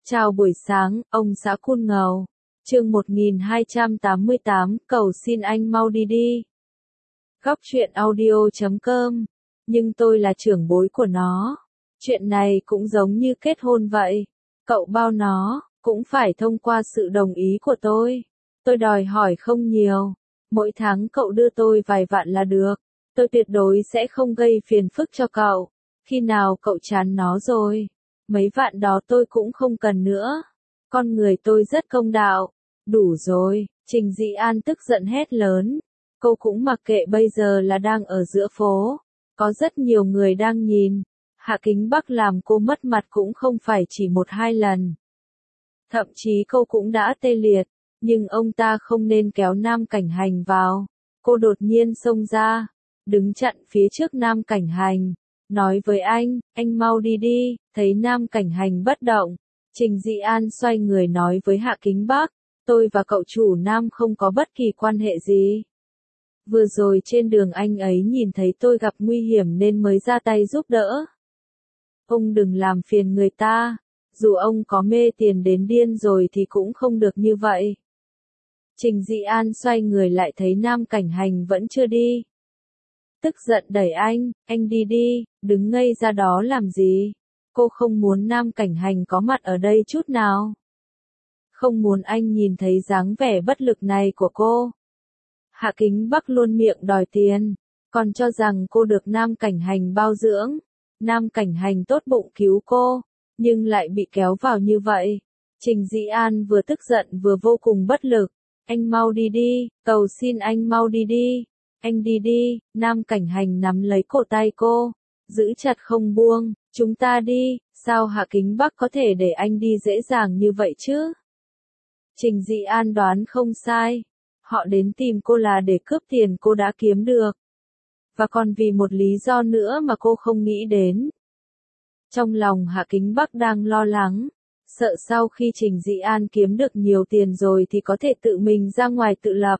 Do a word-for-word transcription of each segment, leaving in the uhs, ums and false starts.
Chào buổi sáng, ông xã Cun Ngầu. Chương một nghìn hai trăm tám mươi tám, cầu xin anh mau đi đi. Góc truyện audio chấm com. Nhưng tôi là trưởng bối của nó. Chuyện này cũng giống như kết hôn vậy. Cậu bao nó, cũng phải thông qua sự đồng ý của tôi. Tôi đòi hỏi không nhiều. Mỗi tháng cậu đưa tôi vài vạn là được. Tôi tuyệt đối sẽ không gây phiền phức cho cậu. Khi nào cậu chán nó rồi, mấy vạn đó tôi cũng không cần nữa. Con người tôi rất công đạo. Đủ rồi, Trình Dị An tức giận hét lớn. Cô cũng mặc kệ bây giờ là đang ở giữa phố. Có rất nhiều người đang nhìn. Hạ Kính Bắc làm cô mất mặt cũng không phải chỉ một hai lần. Thậm chí cô cũng đã tê liệt. Nhưng ông ta không nên kéo Nam Cảnh Hành vào. Cô đột nhiên xông ra. Đứng chặn phía trước Nam Cảnh Hành. Nói với anh, anh mau đi đi. Thấy Nam Cảnh Hành bất động. Trình Dị An xoay người nói với Hạ Kính Bắc. Tôi và cậu chủ Nam không có bất kỳ quan hệ gì. Vừa rồi trên đường anh ấy nhìn thấy tôi gặp nguy hiểm nên mới ra tay giúp đỡ. Ông đừng làm phiền người ta. Dù ông có mê tiền đến điên rồi thì cũng không được như vậy. Trình Dị An xoay người lại thấy Nam Cảnh Hành vẫn chưa đi. Tức giận đẩy anh, anh đi đi, đứng ngây ra đó làm gì? Cô không muốn Nam Cảnh Hành có mặt ở đây chút nào. Không muốn anh nhìn thấy dáng vẻ bất lực này của cô. Hạ Kính Bắc luôn miệng đòi tiền, còn cho rằng cô được Nam Cảnh Hành bao dưỡng. Nam Cảnh Hành tốt bụng cứu cô, nhưng lại bị kéo vào như vậy. Trình Dị An vừa tức giận vừa vô cùng bất lực. Anh mau đi đi, cầu xin anh mau đi đi. Anh đi đi, Nam Cảnh Hành nắm lấy cổ tay cô, giữ chặt không buông. Chúng ta đi, sao Hạ Kính Bắc có thể để anh đi dễ dàng như vậy chứ? Trình Dị An đoán không sai. Họ đến tìm cô là để cướp tiền cô đã kiếm được. Và còn vì một lý do nữa mà cô không nghĩ đến. Trong lòng Hạ Kính Bắc đang lo lắng. Sợ sau khi Trình Dị An kiếm được nhiều tiền rồi thì có thể tự mình ra ngoài tự lập.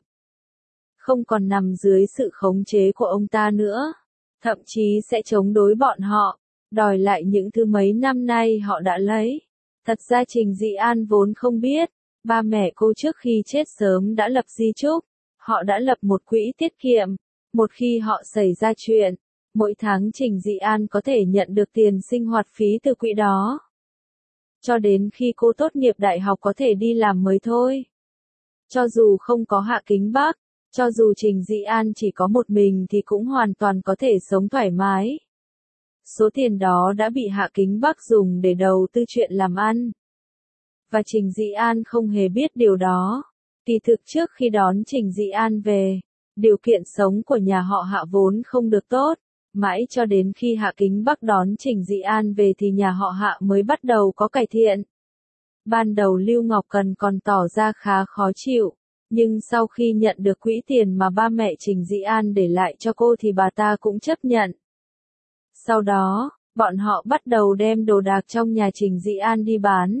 Không còn nằm dưới sự khống chế của ông ta nữa. Thậm chí sẽ chống đối bọn họ. Đòi lại những thứ mấy năm nay họ đã lấy. Thật ra Trình Dị An vốn không biết. Ba mẹ cô trước khi chết sớm đã lập di chúc. Họ đã lập một quỹ tiết kiệm. Một khi họ xảy ra chuyện, mỗi tháng Trình Dị An có thể nhận được tiền sinh hoạt phí từ quỹ đó. Cho đến khi cô tốt nghiệp đại học có thể đi làm mới thôi. Cho dù không có Hạ Kính Bắc, cho dù Trình Dị An chỉ có một mình thì cũng hoàn toàn có thể sống thoải mái. Số tiền đó đã bị Hạ Kính Bắc dùng để đầu tư chuyện làm ăn. Và Trình Dị An không hề biết điều đó. Kỳ thực trước khi đón Trình Dị An về, điều kiện sống của nhà họ Hạ vốn không được tốt. Mãi cho đến khi Hạ Kính Bắc đón Trình Dị An về thì nhà họ Hạ mới bắt đầu có cải thiện. Ban đầu Lưu Ngọc Cần còn tỏ ra khá khó chịu. Nhưng sau khi nhận được quỹ tiền mà ba mẹ Trình Dị An để lại cho cô thì bà ta cũng chấp nhận. Sau đó, bọn họ bắt đầu đem đồ đạc trong nhà Trình Dị An đi bán.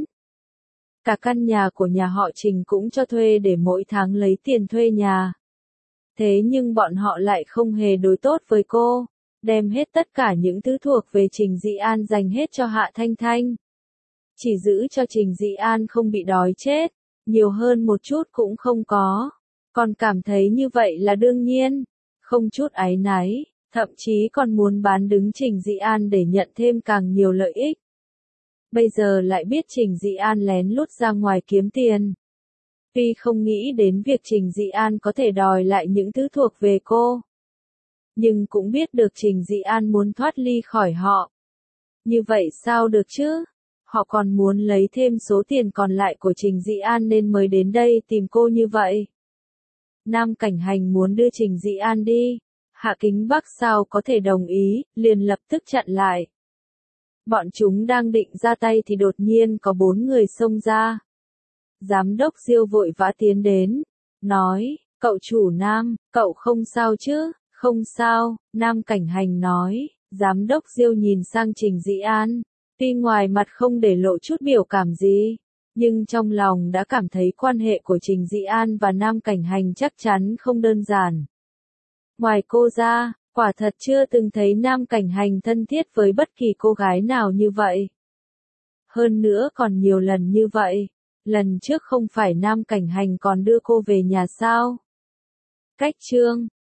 Cả căn nhà của nhà họ Trình cũng cho thuê để mỗi tháng lấy tiền thuê nhà. Thế nhưng bọn họ lại không hề đối tốt với cô, đem hết tất cả những thứ thuộc về Trình Dị An dành hết cho Hạ Thanh Thanh. Chỉ giữ cho Trình Dị An không bị đói chết, nhiều hơn một chút cũng không có. Còn cảm thấy như vậy là đương nhiên, không chút áy náy, thậm chí còn muốn bán đứng Trình Dị An để nhận thêm càng nhiều lợi ích. Bây giờ lại biết Trình Dị An lén lút ra ngoài kiếm tiền. Tuy không nghĩ đến việc Trình Dị An có thể đòi lại những thứ thuộc về cô. Nhưng cũng biết được Trình Dị An muốn thoát ly khỏi họ. Như vậy sao được chứ? Họ còn muốn lấy thêm số tiền còn lại của Trình Dị An nên mới đến đây tìm cô như vậy. Nam Cảnh Hành muốn đưa Trình Dị An đi. Hạ Kính Bắc sao có thể đồng ý, liền lập tức chặn lại. Bọn chúng đang định ra tay thì đột nhiên có bốn người xông ra. Giám đốc Diêu vội vã tiến đến, nói, cậu chủ Nam, cậu không sao chứ? Không sao, Nam Cảnh Hành nói. Giám đốc Diêu nhìn sang Trình Dị An, tuy ngoài mặt không để lộ chút biểu cảm gì, nhưng trong lòng đã cảm thấy quan hệ của Trình Dị An và Nam Cảnh Hành chắc chắn không đơn giản. Ngoài cô ra, quả thật chưa từng thấy Nam Cảnh Hành thân thiết với bất kỳ cô gái nào như vậy. Hơn nữa còn nhiều lần như vậy. Lần trước không phải Nam Cảnh Hành còn đưa cô về nhà sao? Cách chương